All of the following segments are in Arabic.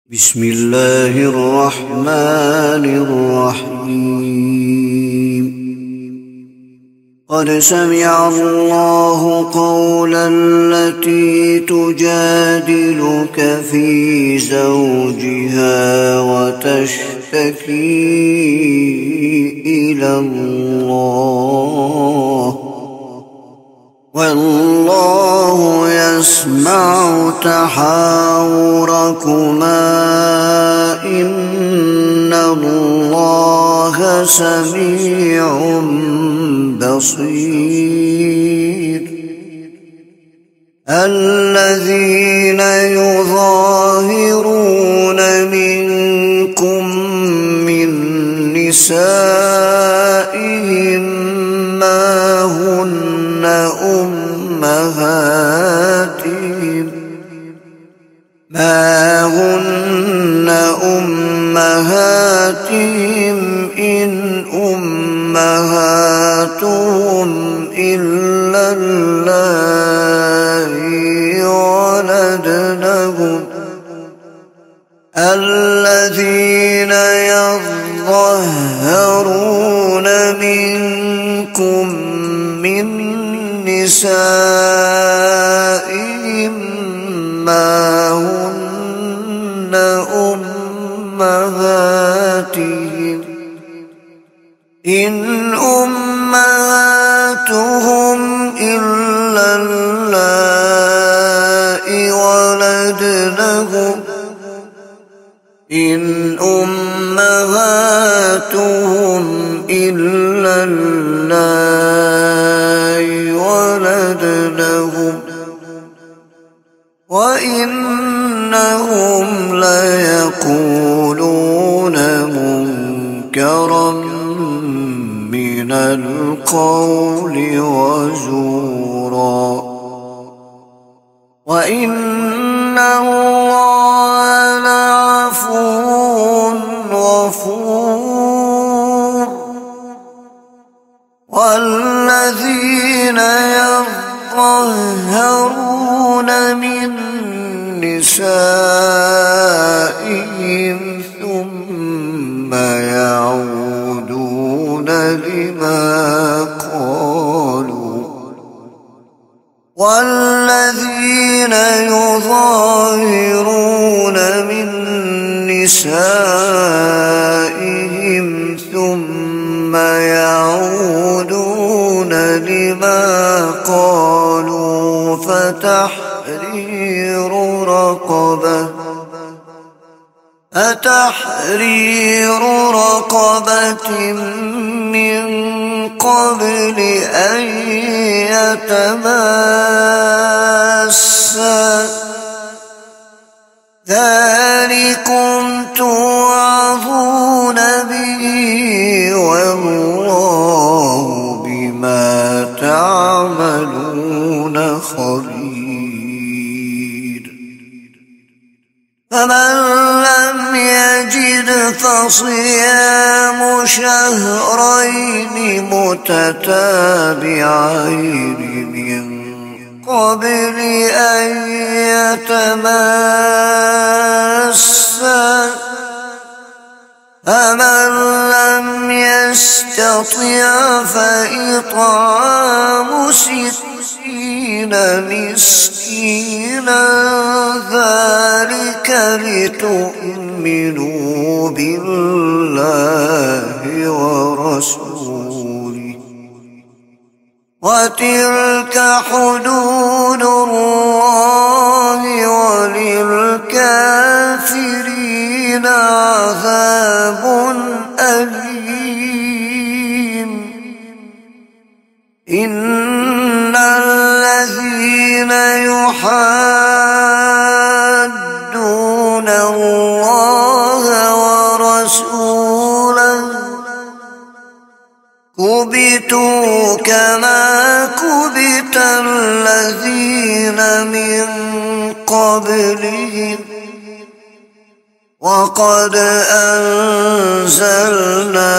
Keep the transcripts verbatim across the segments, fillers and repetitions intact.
بسم الله الرحمن الرحيم. قد سمع الله قول التي تجادلك في زوجها وتشتكي إلى الله والله يسمع تحاوركما إن الله سميع بصير. الذين يظاهرون منكم من نسائهم ما هن أمهاتهم ما هن أمهاتهم إن أمهاتهم إلا اللائي ولدنهم. الذين يظاهرون منكم من نسائهم ما هن أمهاتهم إن أمهاتهم إلا اللائي ولدنهم إن أمهاتهم إلا اللائي ولدنهم وإنهم ليقولون منكرا من القول وزورا. وإن الله لعفو غفور. والذين يظاهرون من نسائهم ثم يعودون لما قالوا والذين يظاهرون من نسائهم ثم يعودون لما قالوا فتحرير رقبة فتحرير رقبة من قبل أن يتماسا ذلكم توعظون به والله بما تعملون خبير. فمن لم يجد فصيام شهرين متتابعين من قبل أن يتماسا فمن لم يستطع فإطعام ستين مسكينا ذلك لتؤمنوا بالله ورسوله وتلك حدود الله وللكافرين عذاب أليم. إن الذين يحادون الله ورسوله كبتوا كما كبت الذين من قبلهم وقد أنزلنا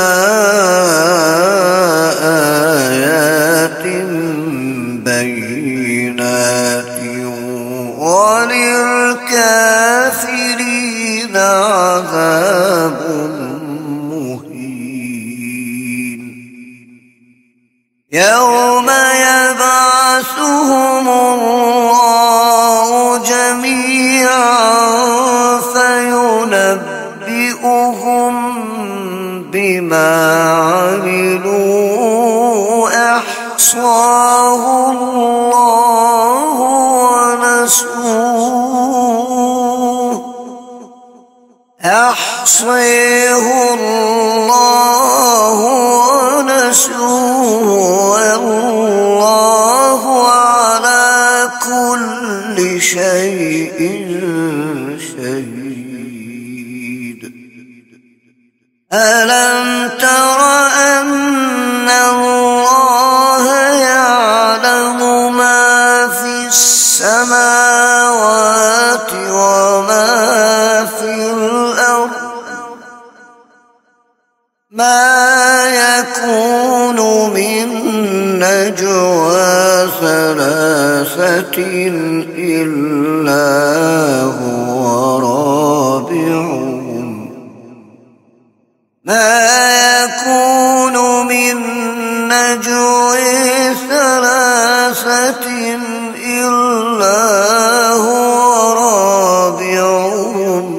آيات بينات وللكافرين عذاب مهين يوم يبعثهم الله جميعا فينبئهم بما عملوا أحصاه الله ونسوه أحصيه الله ونسوه والله على كل شيء شهيد ألم تر أن الله يعلم ما في السماوات وما في الأرض ما يكون من نجوى ثلاثة إلا هو رابعهم ما يكون من نجوى ثلاثة إلا هو رابعهم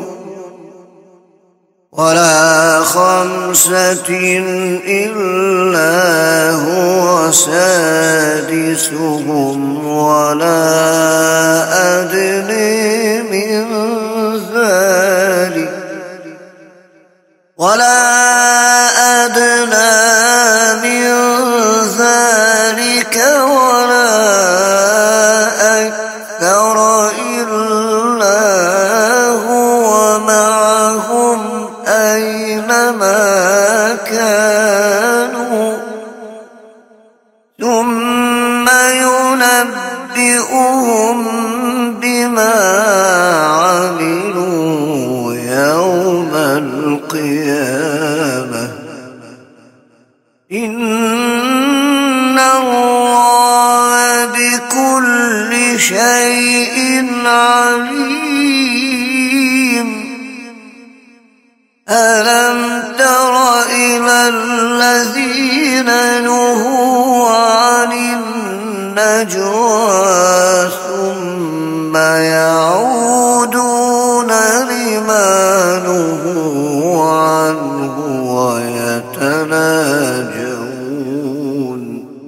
ولا خمسة إلا هو سادسهم ولا أدنى من ذلك ولا أدنى من ذلك ولا أكثر إلا هو معهم أينما كانوا ثم ينبئهم بما عملوا يوم القيامة إن الله بكل شيء عليم ألم تر إلى الذين نهوا عن النجوى ثم يعودون لما نهوا عنه ويتناجون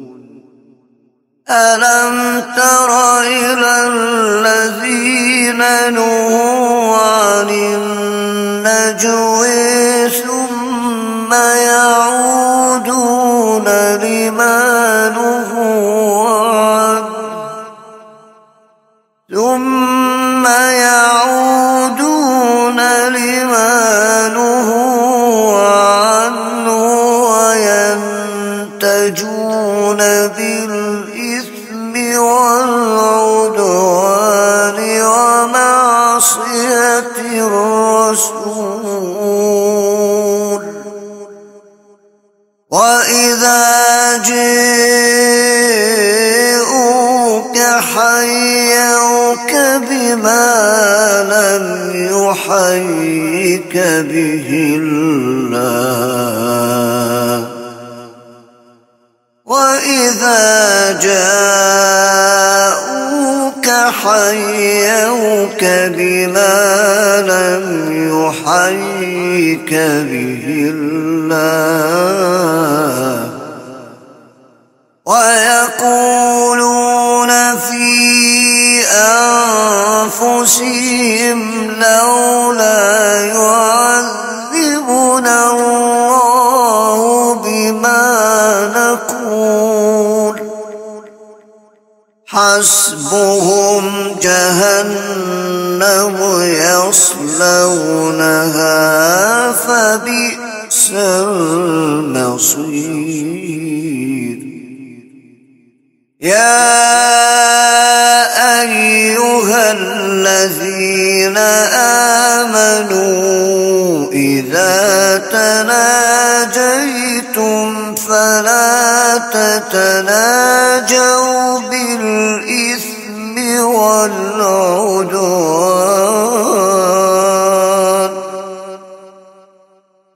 ألم تر إلى الذين نهوا عن النجوى ثم يعودون لما نهوا عنه ثم يعودون لما نهوا عنه وينتجون بالإثم والعدوان ومعصية الرسول وإذا جاءوك حيوك بما لم يحيك به الله وإذا جاءوك حيوك بما لم يحيك به الله ويقولون في أنفسهم لولا يعذبنا الله بما نقول حسبهم جهنم يصلونها فبئس المصير يا أيها الذين آمنوا إذا تناجيتم فلا تتناجوا بالإثم والعدوان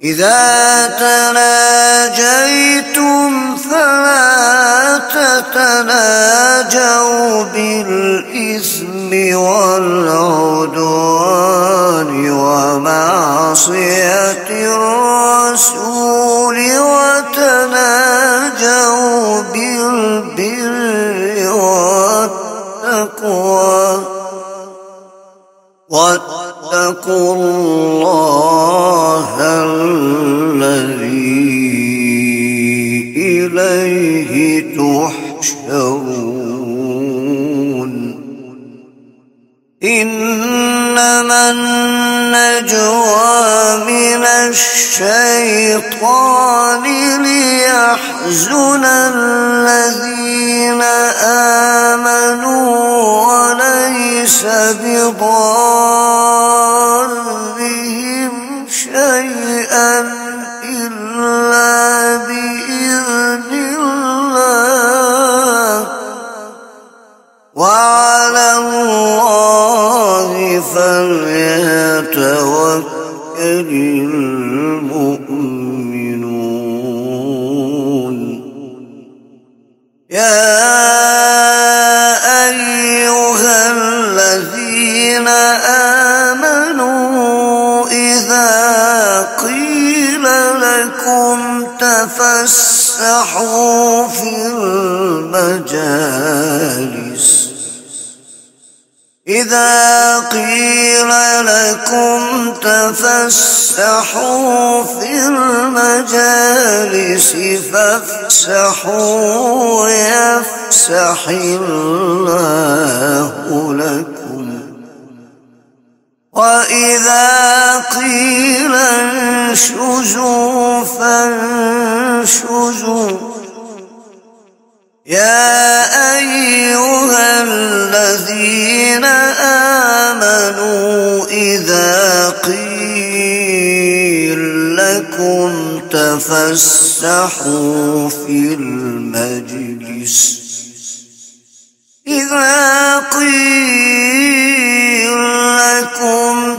إذا تناجيتم فلا تتناجوا بالإثم والعدوان ومعصية الرسول، وتناجوا بالبر والتقوى واتقوا الله الذي إليه تحشرون. إنما النجوى من الشيطان ليحزن الذين آمنوا وليس بضارهم شيئا إلا بإذن الله، وعلى الله فليتوكل المؤمنون. يا أيها الذين آمنوا إذا قيل لكم تفسحوا في المجالس إذا قيل لكم تفسحوا في المجالس فافسحوا يفسح الله لكم، وإذا قيل انشزوا فانشزوا. يا أيها الذين آمنوا إذا قيل لكم تفسحوا في المجلس إذا قيل لكم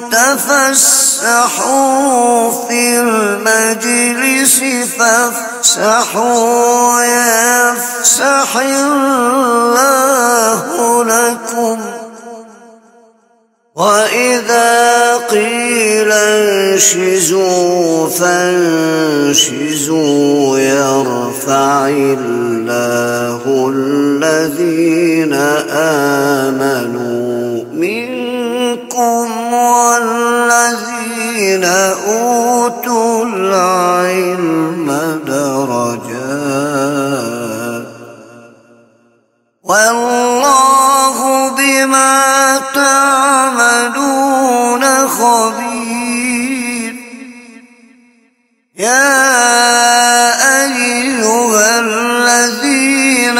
تفسحوا في المجلس فافسحوا يفسح الله لكم، وإذا قيل انشزوا فانشزوا يرفع الله الذين آمنوا منكم والذين أوتوا العلم درجات، والله بما تعملون خبير. يا أيها الذين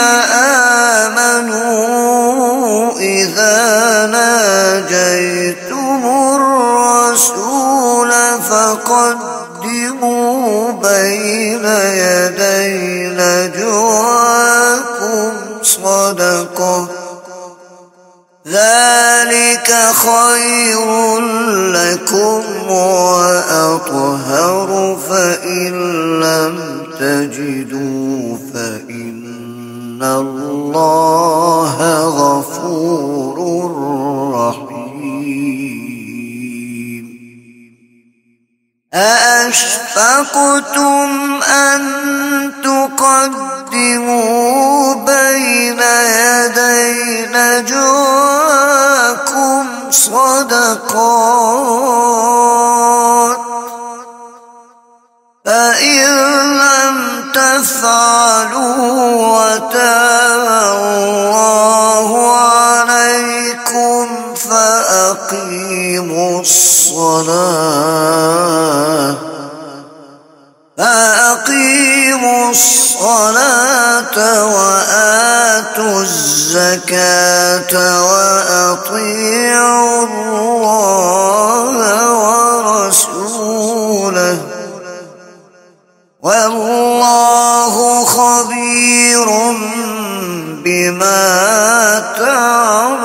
آمنوا إذا ناجيتم الرسول فقدموا بين يدي نجواكم صدقة، ذلك خير لكم وأطهر، فإن لم تجدوا فإن الله غفور رحيم. أأشفقتم أن تقدموا بين يدي نجواكم صدقات، فإن لم تفعلوا وتاب الله عليكم فأقيموا الصلاة فأقيموا الصلاة وآتوا الزكاة وأطيعوا الله ورسوله، والله خبير بما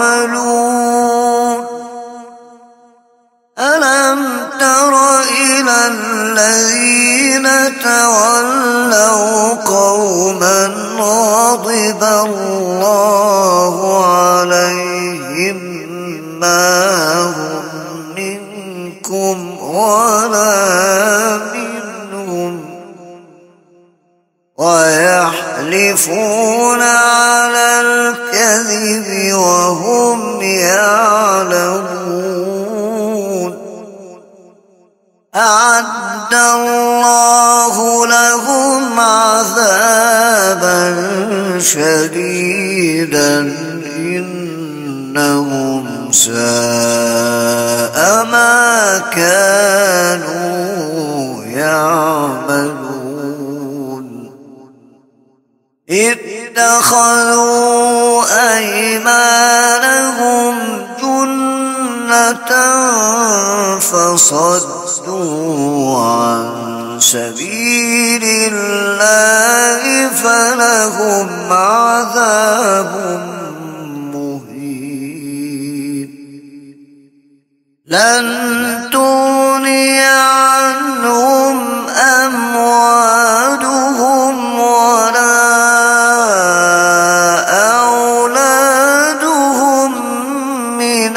تعملون. ألم تر إلى الذين تولوا قوما غضب الله عليهم ما هم منكم ولا منهم ويحلفون على الكذب وهم يعلمون. أعد الله لهم عذابا شديدا إنهم ساء ما كانوا يعملون. اتخذوا أيمانهم جنة فصدوا عن سبيل الله فلهم عذاب مهين. لن تغني عنهم أموالهم ولا أولادهم من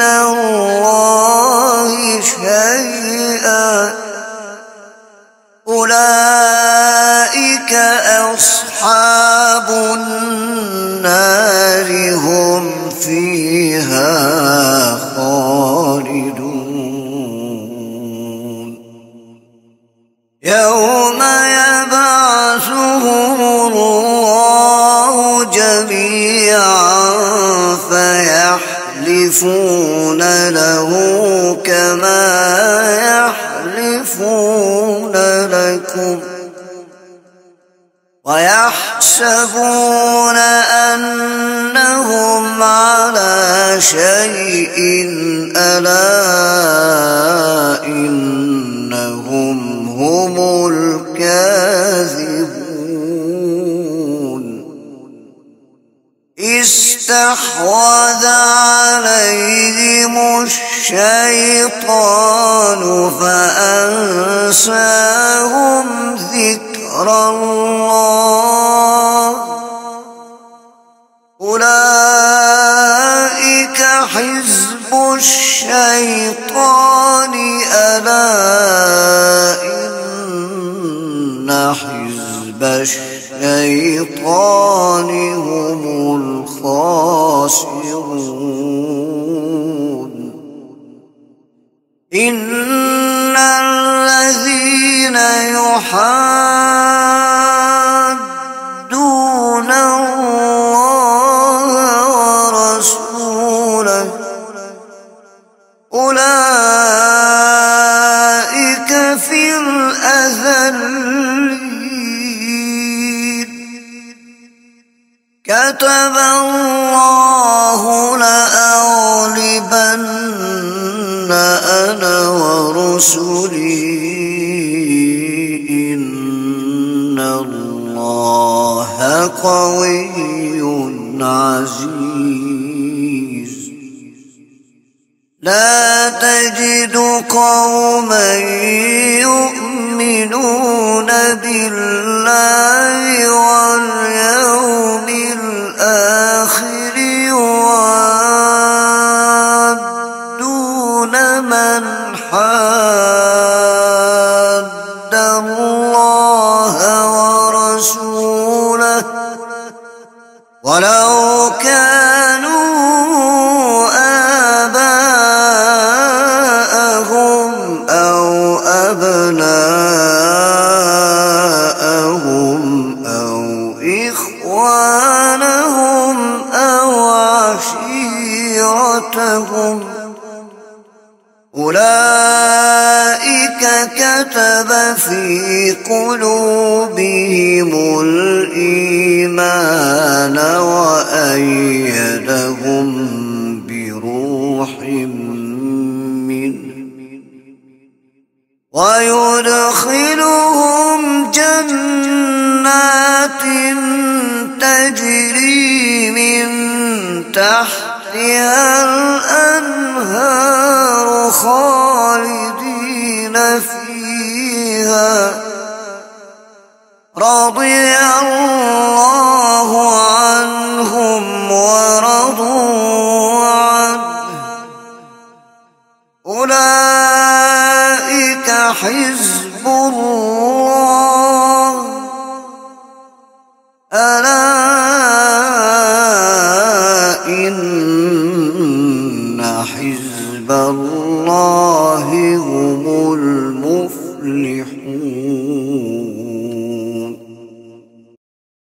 الله شيئا. أولئك أصحاب النار هم فيها خالدون. يوم يبعثهم الله جميعا فيحلفون له كما يحلفون لكم ويحسبون أنهم على شيء ألا إنهم هم الكاذبون. استحوذ عليهم الشيطان فأنساهم ذكر الله. أولئك حزب الشيطان ألا إن حزب الشيطان هم الخاسرون. إن الذين يحادون الله ورسوله أولئك في الأذلين. كتب الله لأغلبن أنا ورسلي إن الله قوي عزيز. لا تجد قوما يؤمنون بالله واليوم الآخر يوادون من حاد الله ورسوله ولو كانوا آباءهم أو أبناءهم أو إخوانهم أو عشيرتهم أولئك كتب في قلوبهم الإيمان وأيدهم بروح منه ويدخلهم جنات تجري من تحتها الأنهار خالدين فيها فيها رضي الله عنهم ورضوا عنه أولئك حزب الله ألا إن حزب الله هم المفلحون.